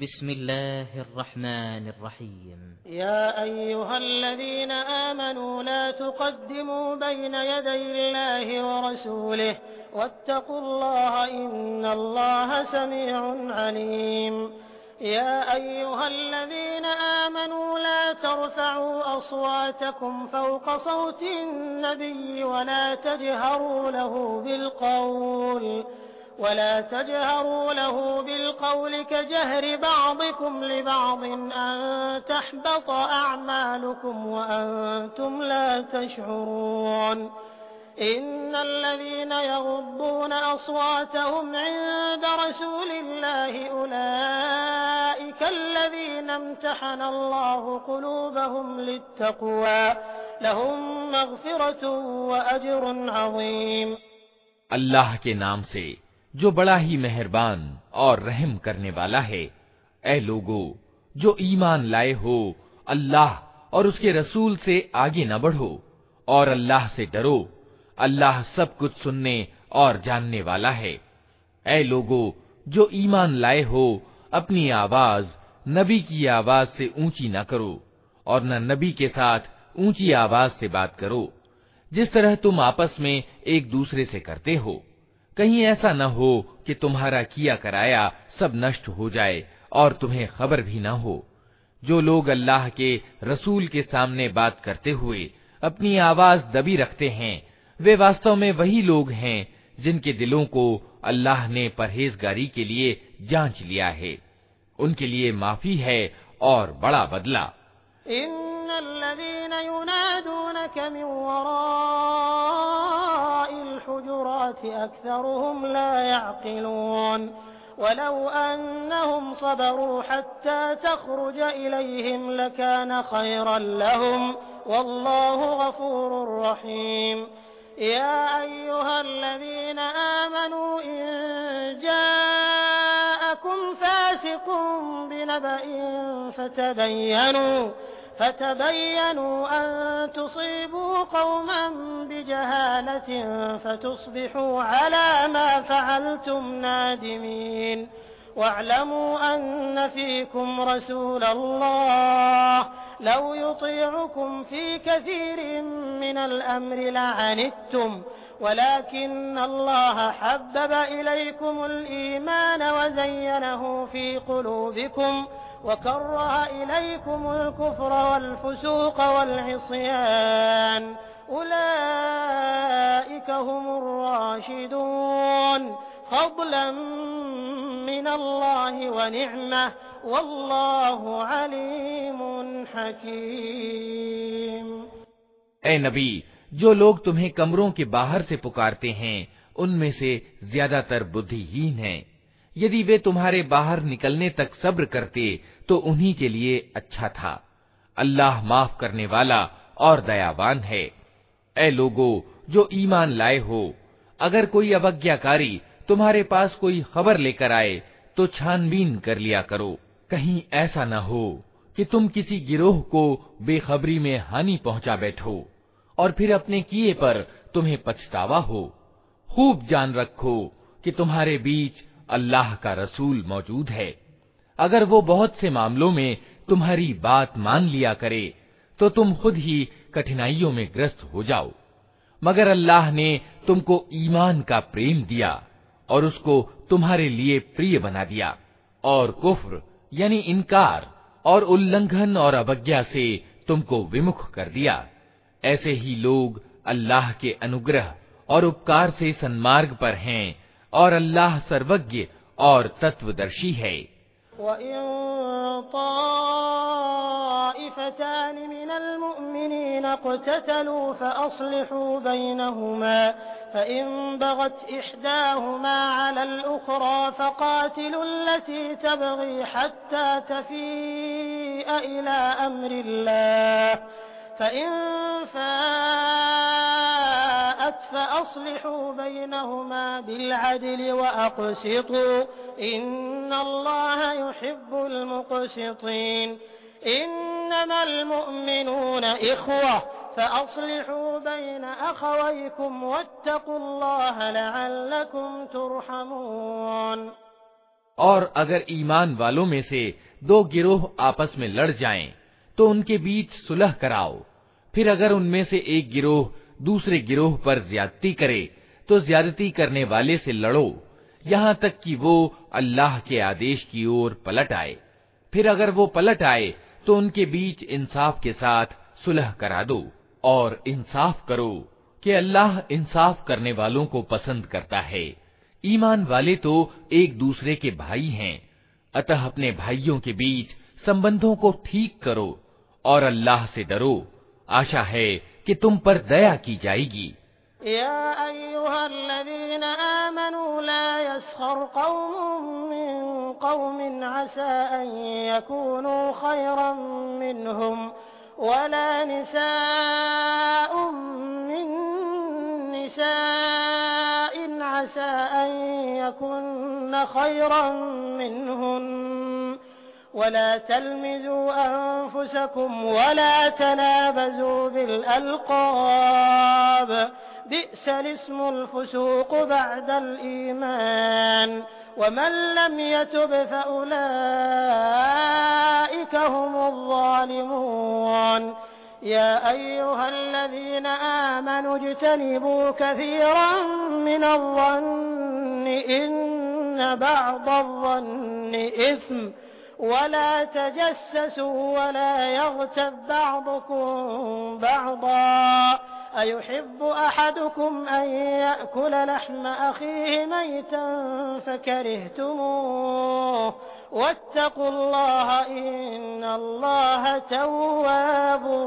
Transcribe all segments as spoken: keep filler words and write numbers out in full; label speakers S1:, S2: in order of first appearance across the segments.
S1: بسم الله الرحمن الرحيم.
S2: يا أيها الذين آمنوا لا تقدموا بين يدي الله ورسوله واتقوا الله إن الله سميع عليم. يا أيها الذين آمنوا لا ترفعوا أصواتكم فوق صوت النبي ولا تجهروا له بالقول ولا تجهروا له بالقول كجهر بعضكم لبعض أن تحبط أعمالكم وأنتم لا تشعرون. إن الذين يغضون أصواتهم عند رسول الله أولئك الذين امتحن الله قلوبهم للتقوى لهم مغفرة وأجر عظيم।
S3: अल्लाह के नाम से जो बड़ा ही मेहरबान और रहम करने वाला है। ऐ लोगो जो ईमान लाए हो, अल्लाह और उसके रसूल से आगे न बढ़ो और अल्लाह से डरो। अल्लाह सब कुछ सुनने और जानने वाला है। ऐ लोगो जो ईमान लाए हो, अपनी आवाज नबी की आवाज से ऊंची न करो और न नबी के साथ ऊंची आवाज से बात करो, जिस तरह तुम आपस में एक दूसरे से करते हो। कहीं ऐसा न हो कि तुम्हारा किया कराया सब नष्ट हो जाए और तुम्हें खबर भी न हो। जो लोग अल्लाह के रसूल के सामने बात करते हुए अपनी आवाज दबी रखते हैं, वे वास्तव में वही लोग हैं जिनके दिलों को अल्लाह ने परहेजगारी के लिए जांच लिया है। उनके लिए माफी है और बड़ा बदला।
S2: इन्नल्लज़ीना युनादूनका मिन वराइल हुजुराति अक्सरुहुम ला यअक़िलून वलौ अन्नहुम सबरू हत्ता तख़रुज इलैहिम लकान खैरन लहुम वल्लाहु गफूरुर रहीम। या अय्युहल्लज़ीना आमनू इन जाअकुम फासिक़ुन बिनबअin फतबय्यनू فتبينوا أن تصيبوا قوما بجهالة فتصبحوا على ما فعلتم نادمين. واعلموا أن فيكم رسول الله لو يطيعكم في كثير من الأمر لعنتم ولكن الله حبب إليكم الإيمان وزينه في قلوبكم وكره إليكم الكفر والفسوق والعصيان أولئك هم الراشدون فضلا من الله ونعمة والله عليم حكيم।
S3: ऐ नबी, जो लोग तुम्हें कमरों के बाहर से पुकारते हैं, उनमें से ज्यादातर बुद्धिहीन हैं। यदि वे तुम्हारे बाहर निकलने तक सब्र करते तो उन्हीं के लिए अच्छा था। अल्लाह माफ करने वाला और दयावान है। ऐ लोगो जो ईमान लाए हो, अगर कोई अवज्ञाकारी तुम्हारे पास कोई खबर लेकर आए तो छानबीन कर लिया करो। कहीं ऐसा न हो कि तुम किसी गिरोह को बेखबरी में हानि पहुंचा बैठो और फिर अपने किए पर तुम्हें पछतावा हो। खूब जान रखो कि तुम्हारे बीच अल्लाह का रसूल मौजूद है। अगर वो बहुत से मामलों में तुम्हारी बात मान लिया करे तो तुम खुद ही कठिनाइयों में ग्रस्त हो जाओ। मगर अल्लाह ने तुमको ईमान का प्रेम दिया और उसको तुम्हारे लिए प्रिय बना दिया और कुफ्र यानी इनकार और उल्लंघन और अवज्ञा से तुमको विमुख कर दिया। ऐसे ही लोग अल्लाह के अनुग्रह और उपकार से सन्मार्ग पर हैं और अल्लाह सर्वज्ञ और तत्वदर्शी है।
S2: वइन ताइफतान मिनल मुमिनीन इक़्ततलू फ़अस्लिहू बैनहुमा फ़इन बग़त इहदाहुमा अलल उख़रा फ़क़ातिलू अल्लती तबग़ी हत्ता तफ़ीअ इला अम्रिल्लाह फ़इन फ़ाअत फ़अस्लिहू बैनहुमा बिलअदल वअक़सितू इन्नल्लाह युहिब्बुल मुक़सितीन। इन्नमल मुअमिनून इख़्वह फ़अस्लिहू बैन अख़वैकुम वत्तक़ुल्लाह लअल्लकुम तुरहमून।
S3: और अगर ईमान वालों में से दो गिरोह आपस में लड़ जाएं, तो उनके बीच सुलह कराओ। फिर अगर उनमें से एक गिरोह दूसरे गिरोह पर ज्यादती करे, तो ज्यादती करने वाले से लड़ो, यहाँ तक कि वो अल्लाह के आदेश की ओर पलट आए। फिर अगर वो पलट आए, तो उनके बीच इंसाफ के साथ सुलह करा दो, और इंसाफ करो कि अल्लाह इंसाफ करने वालों को पसंद करता है। ईमान वाले तो एक दूसरे के भाई हैं, अतः अपने भाइयों के बीच संबंधों को ठीक करो और अल्लाह से डरो। आशा है कि तुम पर दया की जाएगी।
S2: या अय्युहल्लज़ीना आमनू ला यस्खर कौमुम मिन कौमिन असा अन यकूनू खैरन मिनहुम वला निसाउम मिन निसाइन असा अन यकुन्न खैरन मिनहुन वला तल्मिजू अनफुसकुम वला तनाबजू बिलअल्क़ाब बि'सल इस्मुल फुसूक़ बअदल ईमान वमन लम यतुब फउलाइका हुमुज़ ज़ालिमून। या अय्युहल्लज़ीना आमनू इज्तनिबू कसीरन मिनज़-ज़न्नि इन्न बअदज़-ज़न्नि इस्म वला तजस्ससू वला यग़्तब बअदुकुम बअदा अयुहिब्बु अहदुकुम अन यअकुल लहम अखीहि मैतन फकरिहतुमूह वत्तक़ुल्लाह इन्नल्लाह तव्वाबुर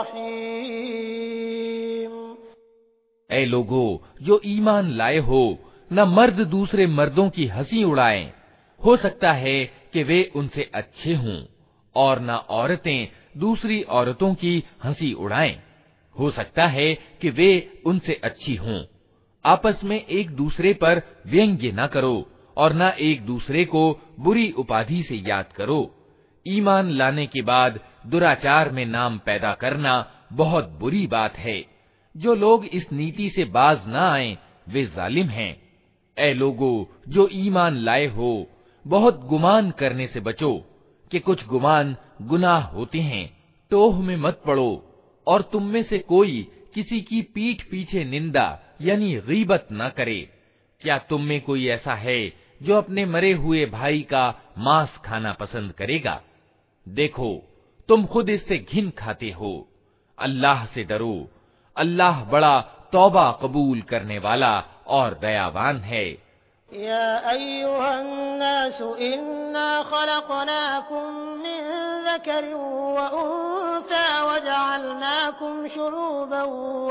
S2: रहीम।
S3: ऐ लोगो जो ईमान लाए हो, न मर्द दूसरे मर्दों की हंसी उड़ाएं। हो सकता है कि वे उनसे अच्छे हों, और न औरतें दूसरी औरतों की हंसी उड़ाएं। हो सकता है कि वे उनसे अच्छी हों। आपस में एक दूसरे पर व्यंग्य न करो और न एक दूसरे को बुरी उपाधि से याद करो। ईमान लाने के बाद दुराचार में नाम पैदा करना बहुत बुरी बात है। जो लोग इस नीति से बाज न आए वे जालिम हैं। ऐ लोगो जो ईमान लाए हो, बहुत गुमान करने से बचो कि कुछ गुमान गुनाह होते हैं। टोह में मत पड़ो, और तुम में से कोई किसी की पीठ पीछे निंदा यानी गीबत न करे। क्या तुम में कोई ऐसा है जो अपने मरे हुए भाई का मांस खाना पसंद करेगा? देखो तुम खुद इससे घिन खाते हो। अल्लाह से डरो, अल्लाह बड़ा तौबा कबूल करने वाला और दयावान है।
S2: या अय्युहन्नासु इन्ना खलक़नाकुम मिन ज़करिन व उन्सा वजअलनाकुम शुऊबन व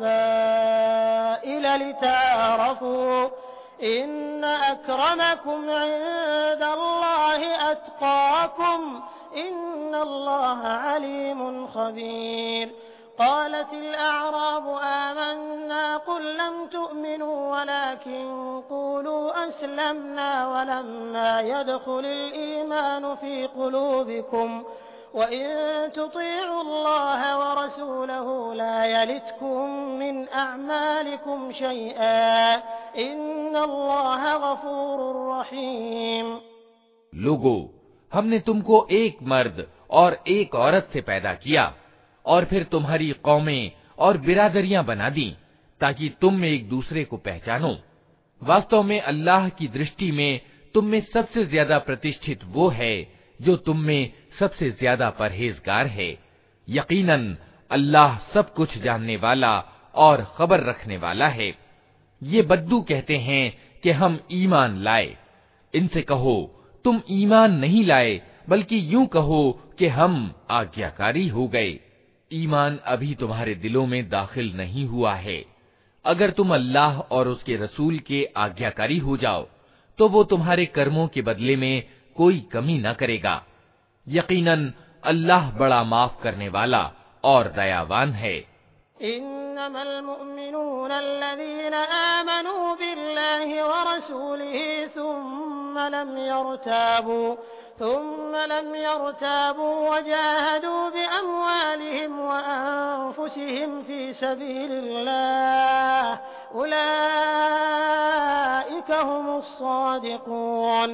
S2: क़बाइल लितआरफ़ू इन्न अक्रमकुम इंदल्लाहि अत्क़ाकुम इन्नल्लाह अलीमुन ख़बीर। क़ालतिल अअराबु आमन्ना क़ुल लम तु'मिनू वलाकिन क़ूलू अस्लमना वलम्मा यदख़ुलिल ईमानु फ़ी क़ुलूबिकुम वइन तुतीअू अल्लाह व रसूलहू ला यलितकुम मिन अअमालिकुम शैअन इन्नल्लाह गफ़ूरुर रहीम।
S3: लोगो, हमने तुमको एक मर्द और एक औरत से पैदा किया और फिर तुम्हारी कौमें और बिरादरियां बना दी ताकि तुम एक दूसरे को पहचानो। वास्तव में अल्लाह की दृष्टि में तुम में सबसे ज्यादा प्रतिष्ठित वो है जो तुम में सबसे ज्यादा परहेजगार है। यकीनन अल्लाह सब कुछ जानने वाला और खबर रखने वाला है। ये बद्दू कहते हैं कि हम ईमान लाए। इनसे कहो तुम ईमान नहीं लाए, बल्कि यूं कहो कि हम आज्ञाकारी हो गए। ईमान अभी तुम्हारे दिलों में दाखिल नहीं हुआ है। अगर तुम अल्लाह और उसके रसूल के आज्ञाकारी हो जाओ, तो वो तुम्हारे कर्मों के बदले में कोई कमी न करेगा। यकीनन अल्लाह बड़ा माफ करने वाला और दयावान है।
S2: इन्नमल मुअमिनून अल्लज़ीना आमनू बिल्लाहि व रसूलिही सुम्मा लम यर्ताबू ثم لم يرتابوا وجاهدوا بأموالهم وأنفسهم في سبيل الله أولئك هم الصادقون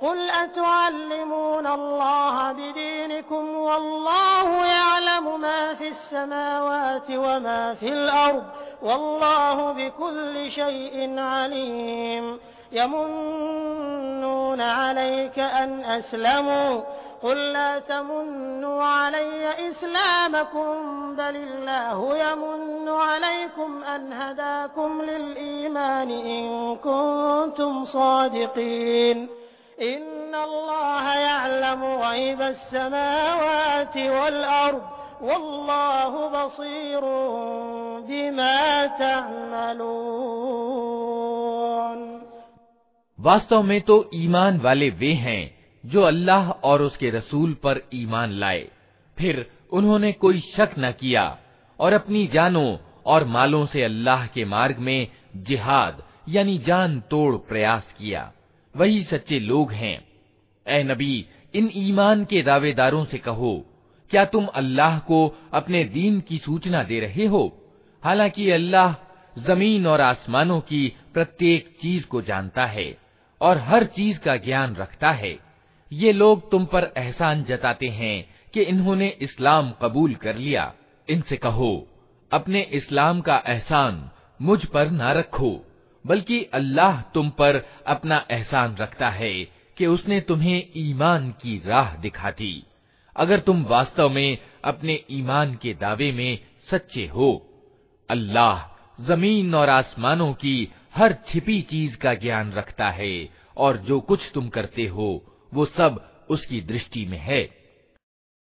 S2: قل أتعلمون الله بدينكم والله يعلم ما في السماوات وما في الأرض والله بكل شيء عليم يمنون عليك أن أسلموا قل لا تمنوا علي إسلامكم بل الله يمن عليكم أن هداكم للإيمان إن كنتم صادقين إن الله يعلم غيب السماوات والأرض والله بصير بما تعملون।
S3: वास्तव में तो ईमान वाले वे हैं जो अल्लाह और उसके रसूल पर ईमान लाए, फिर उन्होंने कोई शक न किया और अपनी जानों और मालों से अल्लाह के मार्ग में जिहाद यानी जान तोड़ प्रयास किया, वही सच्चे लोग हैं। ऐ नबी, इन ईमान के दावेदारों से कहो, क्या तुम अल्लाह को अपने दीन की सूचना दे रहे हो, हालांकि अल्लाह जमीन और आसमानों की प्रत्येक चीज को जानता है और हर चीज का ज्ञान रखता है। ये लोग तुम पर एहसान जताते हैं कि इन्होंने इस्लाम कबूल कर लिया। इनसे कहो, अपने इस्लाम का एहसान मुझ पर ना रखो, बल्कि अल्लाह तुम पर अपना एहसान रखता है कि उसने तुम्हें ईमान की राह दिखा दी, अगर तुम वास्तव में अपने ईमान के दावे में सच्चे हो। अल्लाह जमीन और आसमानों की हर छिपी चीज का ज्ञान रखता है और जो कुछ तुम करते हो वो सब उसकी दृष्टि में है।